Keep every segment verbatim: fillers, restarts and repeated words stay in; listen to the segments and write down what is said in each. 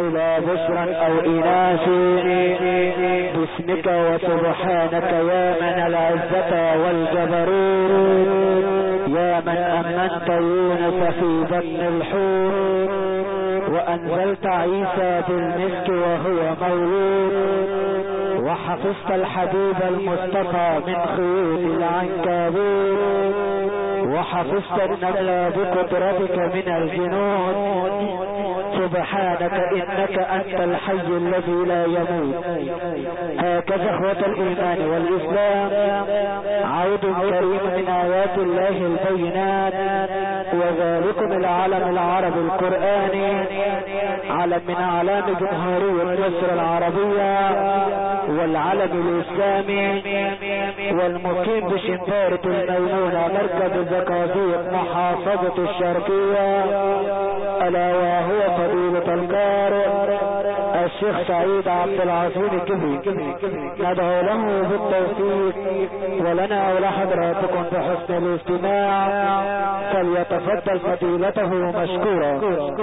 إلى بشرا أو إناث باسمك وسبحانك يا من العزة والجبروت، يا من أمنت يونس في بطن الحوت وأنزلت عيسى بالمسك وهو مولود، وحفظت الحبيب المصطفى من خيوط العنكبوت، وحفظت النمل بقدرتك من الجنود. سبحانك إنك أنت الحي الذي لا يموت. هكذا اخوة الإيمان والإسلام عود كريم من آيات الله البينات، وذلكم العلم العربي القرآني، علم من أعلام جمهورية مصر العربية والعلم الإسلامي، والمقيم بشنبارة الميمونة مركز زقازيق محافظة الشرقية، ألا وهو فضيلة القارئ الشيخ سعيد عبد العظيم الكبري. ندعو له بالتوفيق ولنا ولحضراتكم بحسن الاستماع، فليتفضل فضيلته مشكورا.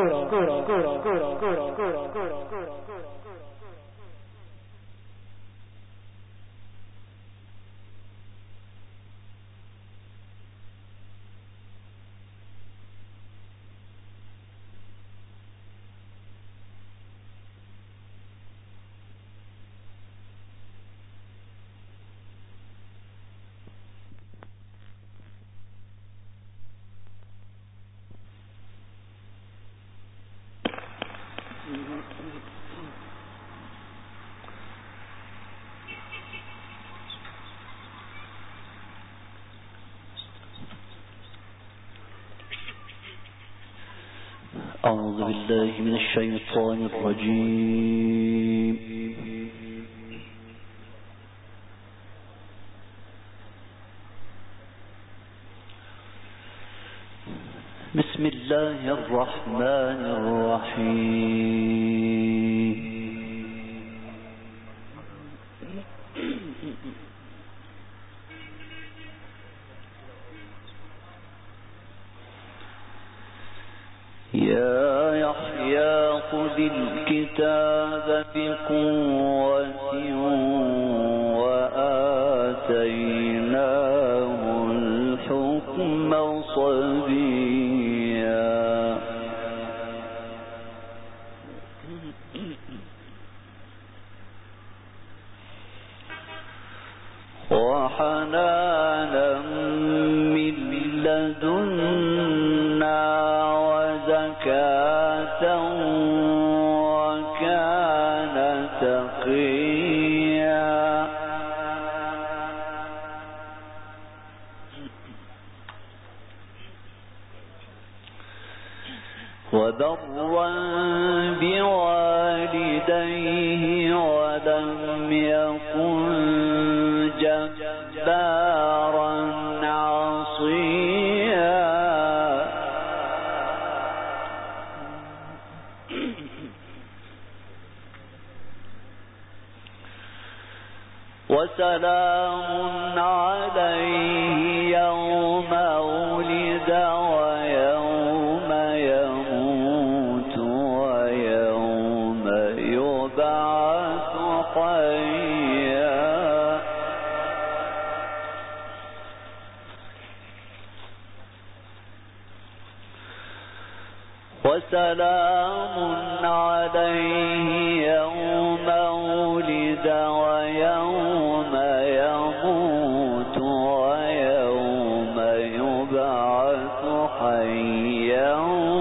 أعوذ بالله من الشيطان الرجيم. بسم الله الرحمن الرحيم. يا يحيى خذ الكتاب بقوة وآتيناه الحكم صبيا. وحنانا من لدنا وزكاة وكان تقيا. وبرا بوالديه ولم يكن جبارا عصيا. وسلام عليه يوم ولد ويوم يموت ويوم يبعث حيا. وسلام عليه يوم ولد ويوم يموت ويوم يبعث حيا.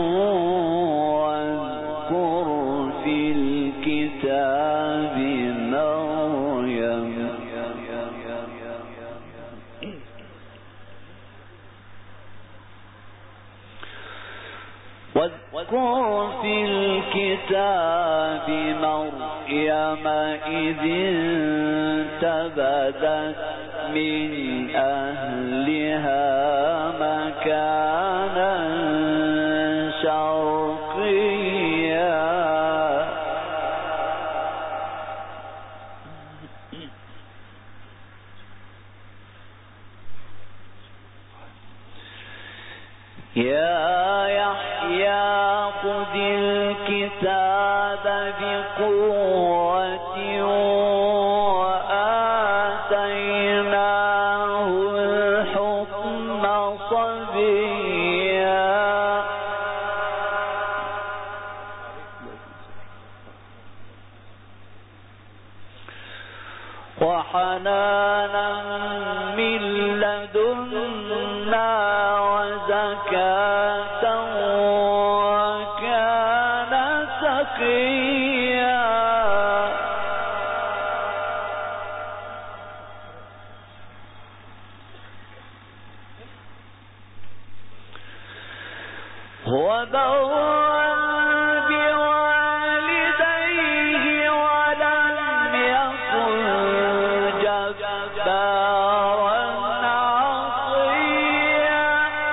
واذكر في الكتاب مريم واذكر في الكتاب مريم إذ انتبذت من أهلها مكانا شرقيا. يا يحيى خذ الكتاب زاد بقوة وآتيناه الحكم صبيا وحنانا من لدنا وزكاة وكان تقيا وبرا بوالديه ولم يكن جبارا عصيا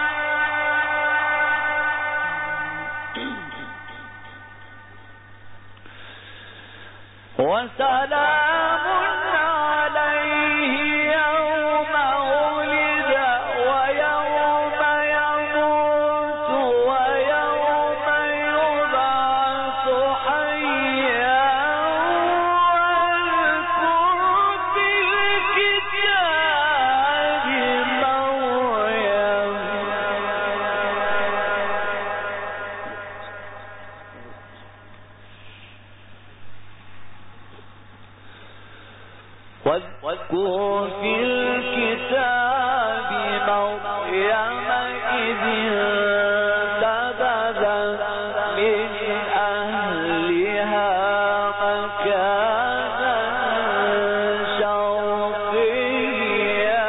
وسلام عليه يوم ولد ويوم يموت ويوم يبعث حيا واذكر في الكتاب مريم واذكر في الكتاب مريم إذ انتبذت من أهلها مكانا شرقيا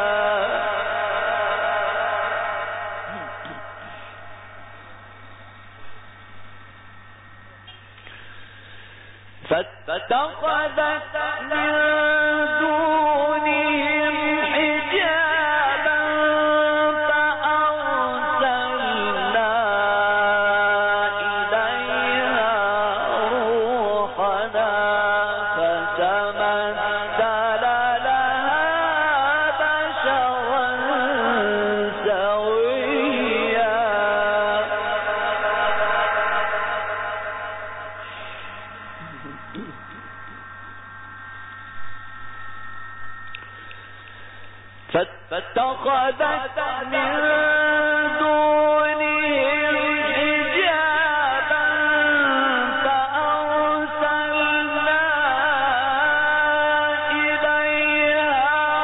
فاتخذت من دونهم حجابا فأرسلنا إليها روحنا فتمثل لها بشرا سويا فاتخذت من دونهم حجابا فأرسلنا إليها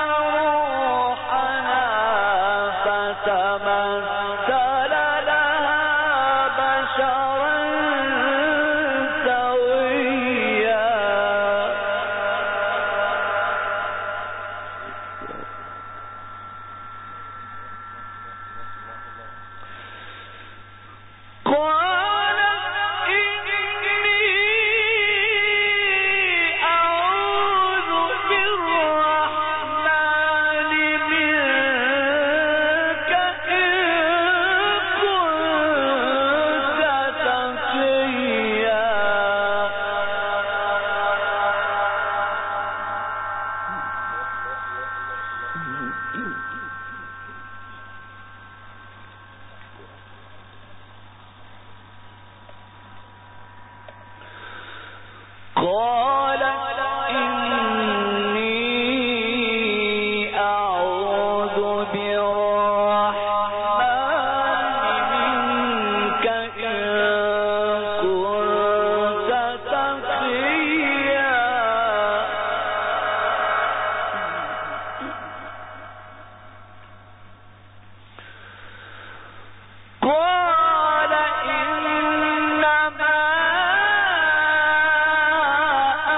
روحنا فتمثل لها بشرا سويا قال إنما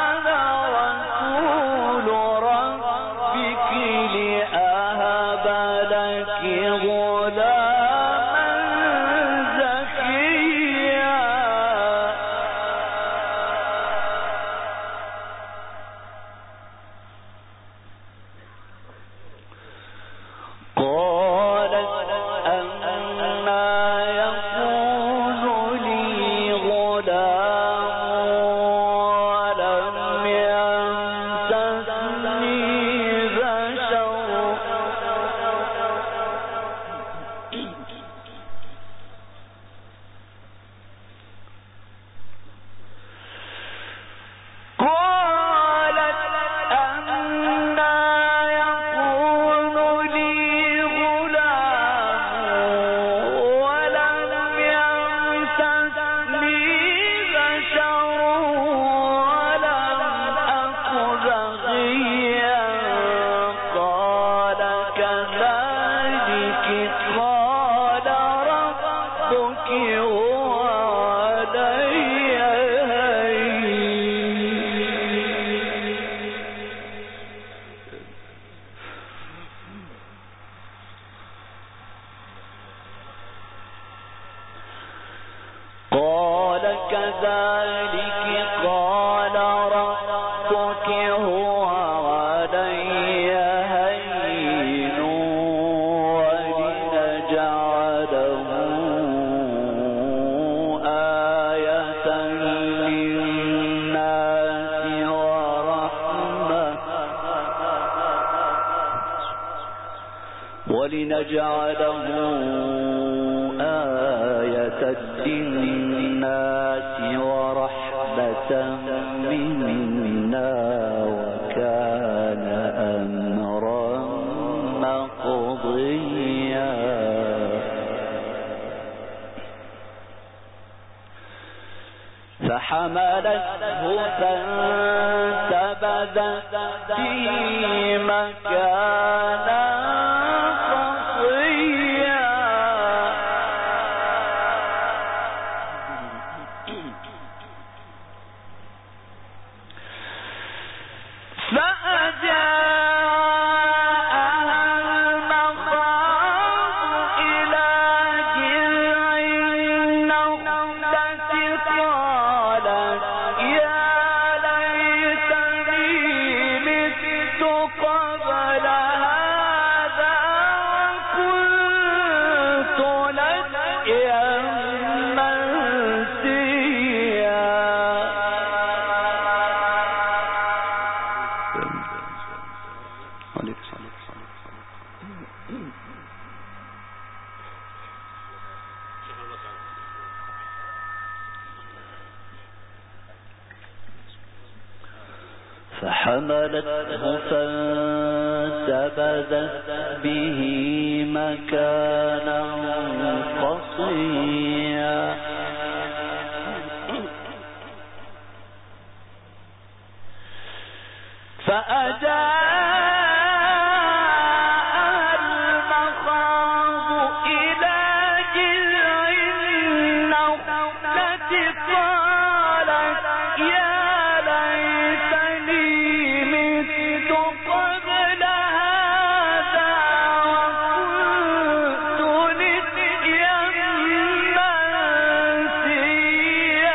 ذلك قال ربك هو علي هين ولنجعله آية للناس ورحمة ولنجعله آية للناس ورحمة منا وكان أمرا مقضيا فحملته فانتبذت به مكانا قصيا فأجاءها المخاض إلى جذع النخلة قالت يا ليتني مت قبل هذا وكنت نسيا منسيا. فحملته فانتبذت به مكانا قصيا فأجاءها المخاض إلى جذع النخلة قالت يا ليتني مت قبل هذا وكنت نسيا منسيا.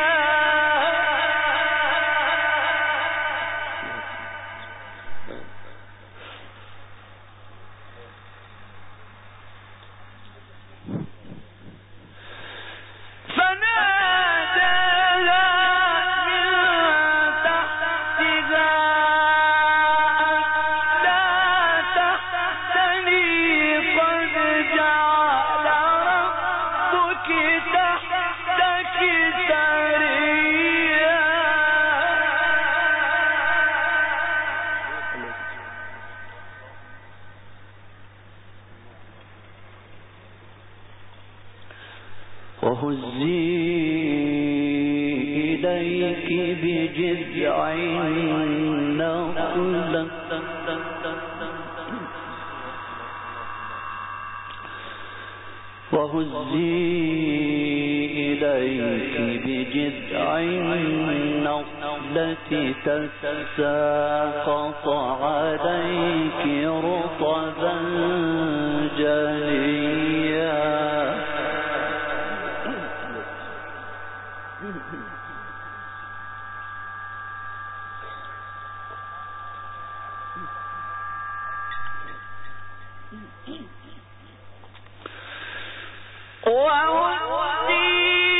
وهزي إليك بجذع النخلة وهزي إليك بجذع النخلة تساقط عليك رطبا جنيا. وهزي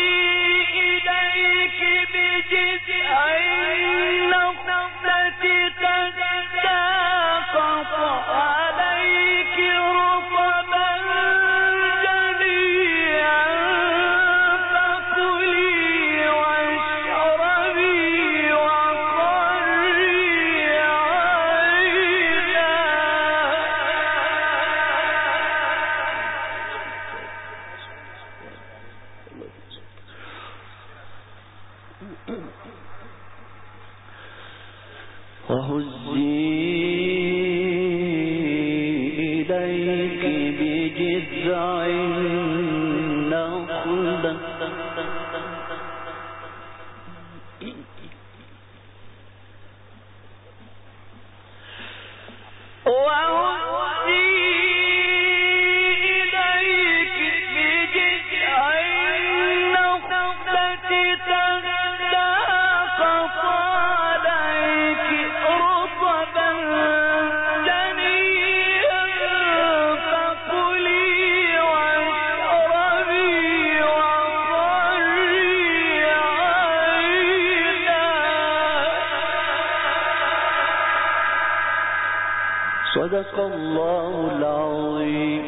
إليك بجذع النخلة تساقط عليك رطبا جنيا فكلي واشربي وقري عينا. وهزي إليك بجذع النخلة وهزي إليك بجذع النخلة تساقط صدق الله العظيم.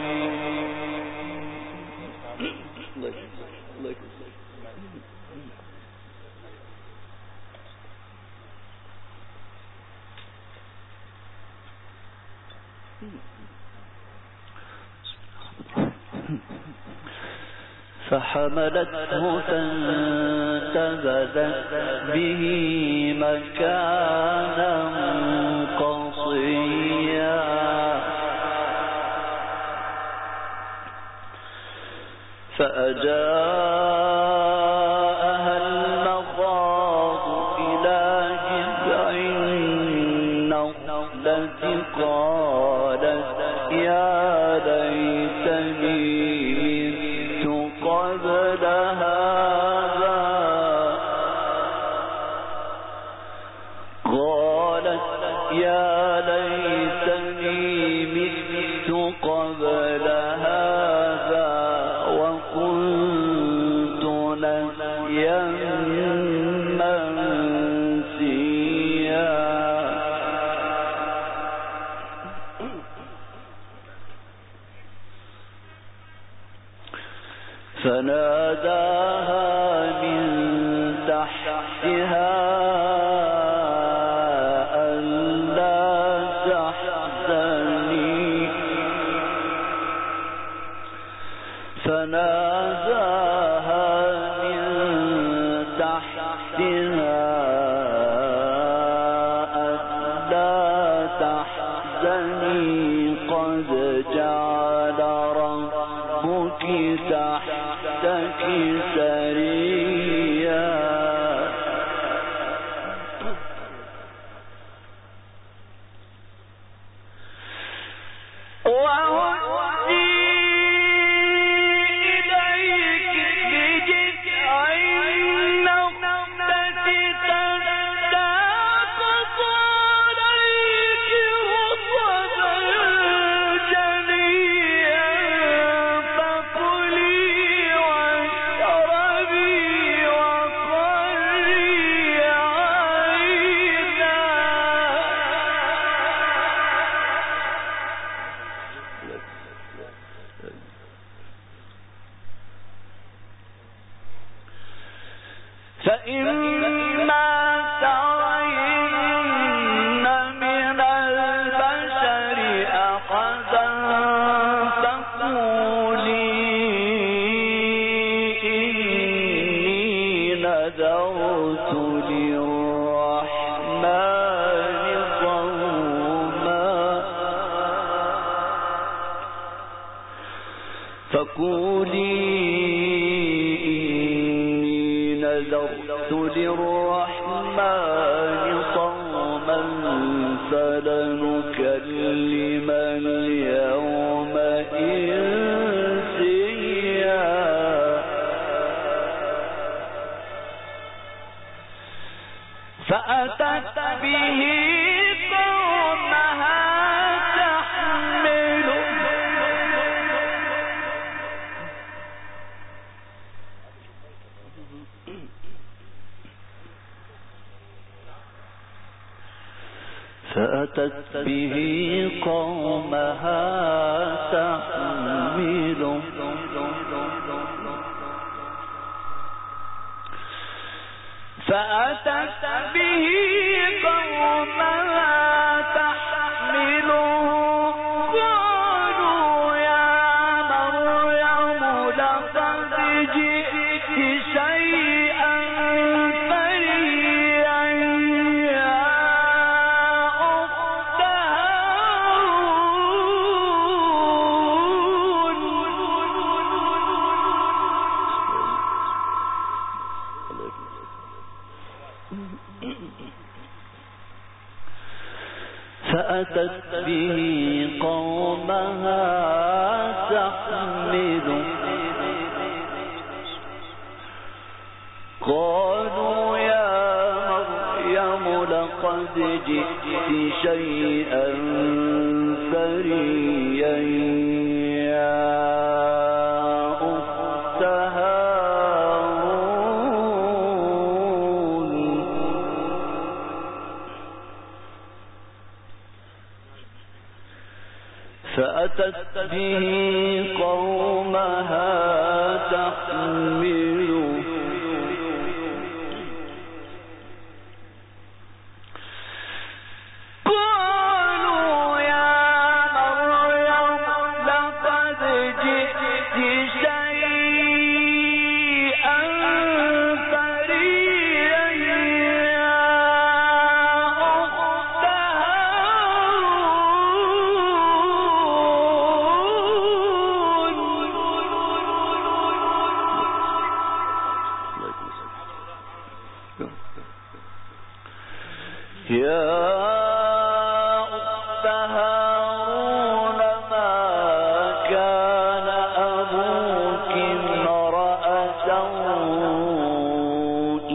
فحملته فانتبذت به مكانا قصيا فأجاءها المخاض إلى جذع النخلة قالت يا ليتني قبل هذا قالت يا ليتني مت قبل هذا وكنت نسيا منسيا. فناداها من تحتها ألا تحزني فناداها من تحتها ألا تحزني قد جعل ربك تحتك سريا. وهزي إليك بجذع النخلة تساقط عليك رطبا جنيا فكلي واشربي وقري عينا. فإما ترين من البشر أحدا فقولي إني نذرت للرحمن صوما فقولي نذرت للرحمن صوما فلنكلم اليوم إنسيا. فأتت به قومها تحمله فأتت به قومها تحمله فأتت به قومها تحمله قالوا يا مريم لقد جئت شيئا فريا يا أخت هارون. فأتت به قومها تحمله قالوا يا مريم لقد جئت شيئا فريا يا أخت هارون. فأتت به قومها تحمله قالوا يا مريم لقد جئت شيئا فريا يا أخت هارون ما كان أبوك امرأ سوء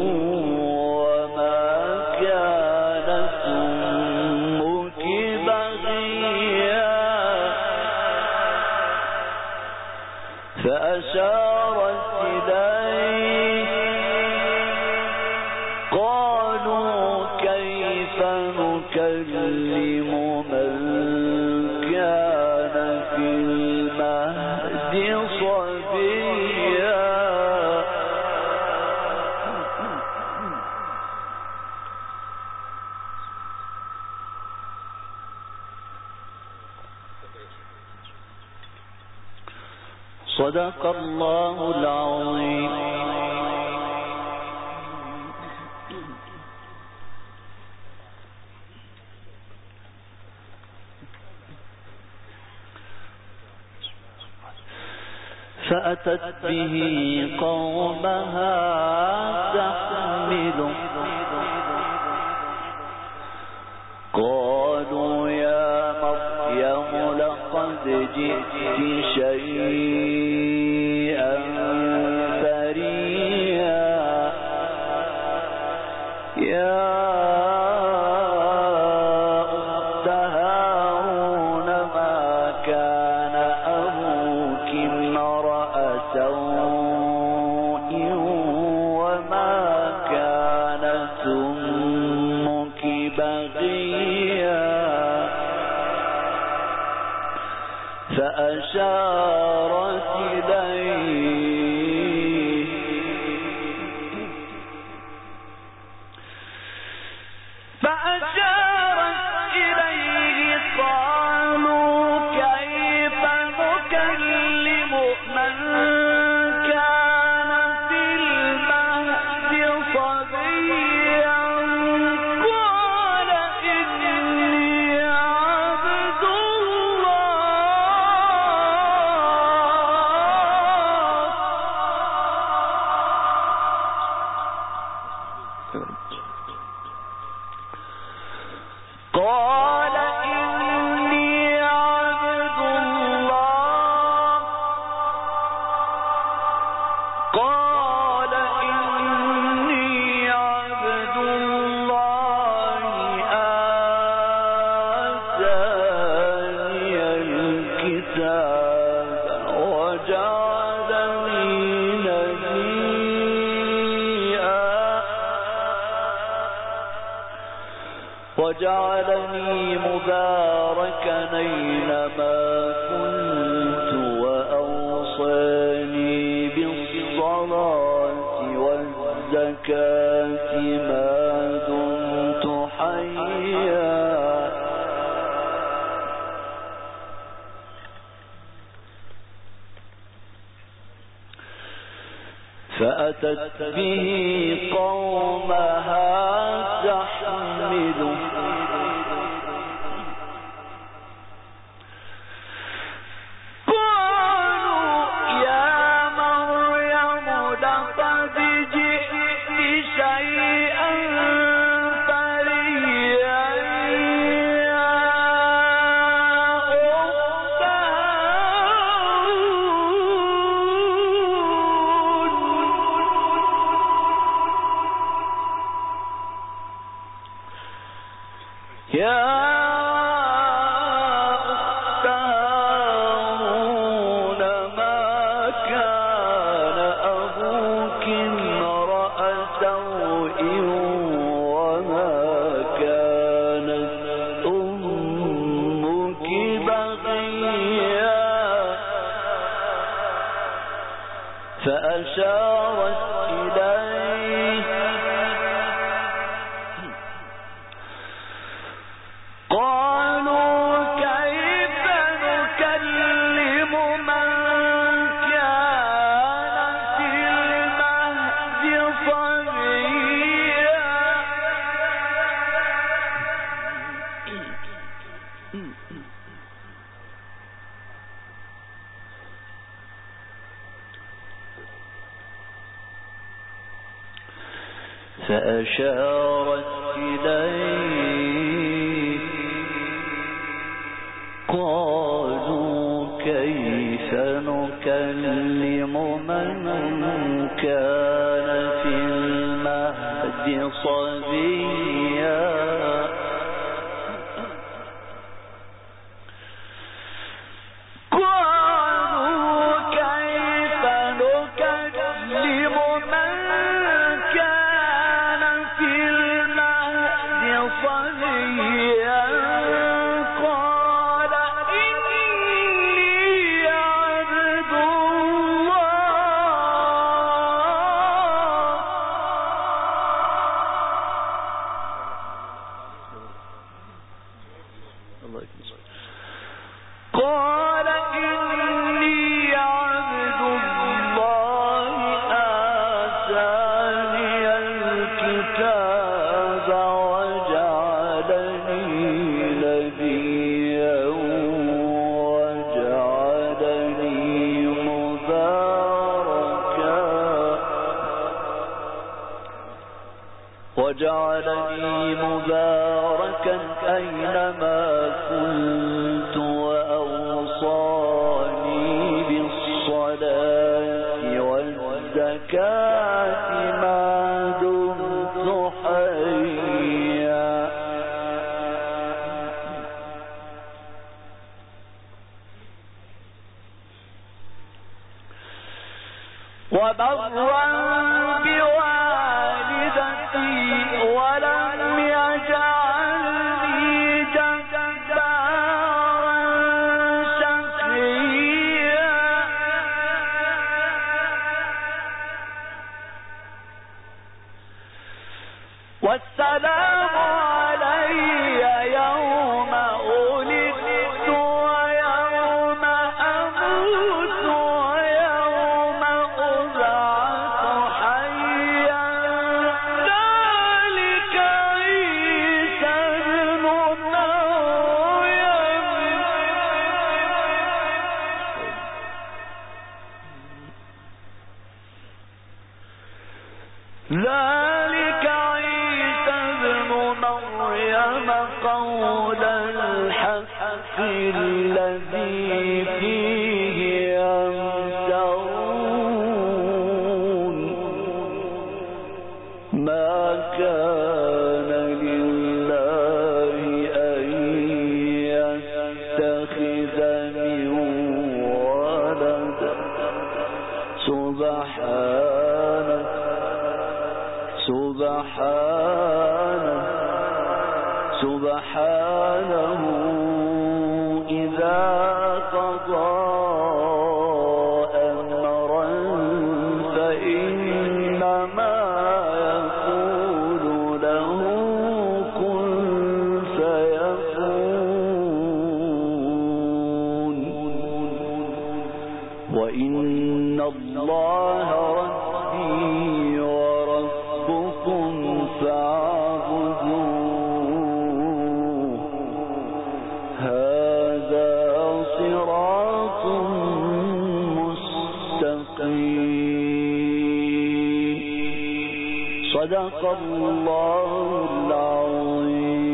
وما كانت أمك بغيا فأشارت إليه قالوا كيف نكلم من كان في المهد صبيا صدق الله العظيم. فأتت به قومها تحمله قالوا يا مريم لقد جئت شيئا فريا يا أخت هارون ما كان أبوك امرأ سوء وما كانت أمك بغيا فأشارت إليه فأشارت إليه قالوا كيف نكلم من كان في المهد صبيا قال إني عبد قال إني عبد الله قال إني عبد الله آتاني الكتاب وجعلني نبيا وجعلني مباركا أينما كنت وأوصاني بالصلاة والزكاة ما دمت حيا فأتت به قومها تحمله قالوا يا مريم لقد جئت شيئا فريا يا أخت يا أخت هارون ما كان أبوك امرأ سوء وما كانت أمك بغيا فأشارت إليه قالوا كيف نكلم من كان في المهد صبيا فأشارت إليه قالوا كيف نكلم من كان في المهد صبيا قال إني عبد الله آتاني الكتاب وجعلني نبيا وجعلني مباركا وجعلني مباركا أينما كنت وأوصاني بالصلاة والزكاة ما دمت حيا وبرا بوالدتي ولم يجعلني جبارا شقيا والسلام علي يوم ولدت ويوم أموت ويوم أبعث حيا ذلك عيسى ابن مريم ذلك عيسى ابن مريم قول الحق الذي فيه يمترون ما كان لله أن يتخذ من ولد سبحانه سبحانه سبحانه إذا قضى أمرا فإنما يقول له كن فيكون وإن الله ربي وربكم فاعبدوه هذا صراط مستقيم صدق الله العظيم.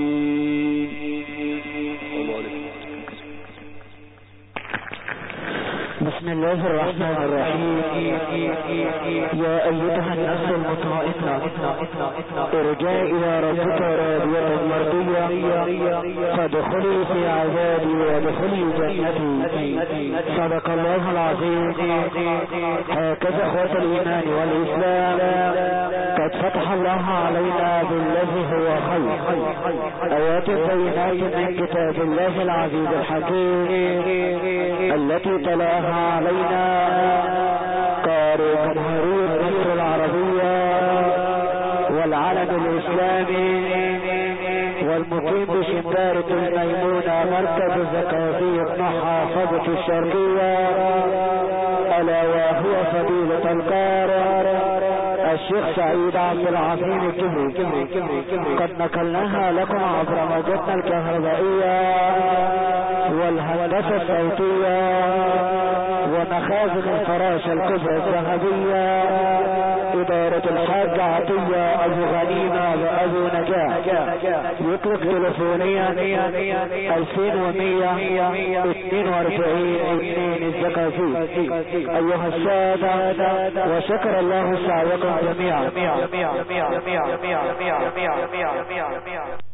بسم الله الرحمن الرحيم. يا أيتها النفس المطمئنة ارجعي الى ربك راضية مرضية فادخلي في عذابي وادخلي جنتي. صدق الله العظيم. هكذا اخوة الايمان والاسلام قد فتح الله علينا بالذي هو خير، ايات بينات من كتاب الله العزيز الحكيم التي تلاها علينا قارئ جمهورية مصر العربية والعلم الاسلامي والمقيم بشمبارة الميمونة مركز الزكاوية محافظة الشرقية، ألا وهو فضيلة القارئ الشيخ سعيد عبد العظيم الكبري. قد نقلناها لكم عبر موجتنا الكهربائية والهندسة الصوتية ومخازن الفراشة الكبرى الذهبية، إدارة الحاج عطية أبو غنيمة وأبو نجاح. يطلق تلفونيا ألفين ومية اثنين واربعين اثنين الزقازيق. أيها السادة، وشكر الله سعيكم جميعا.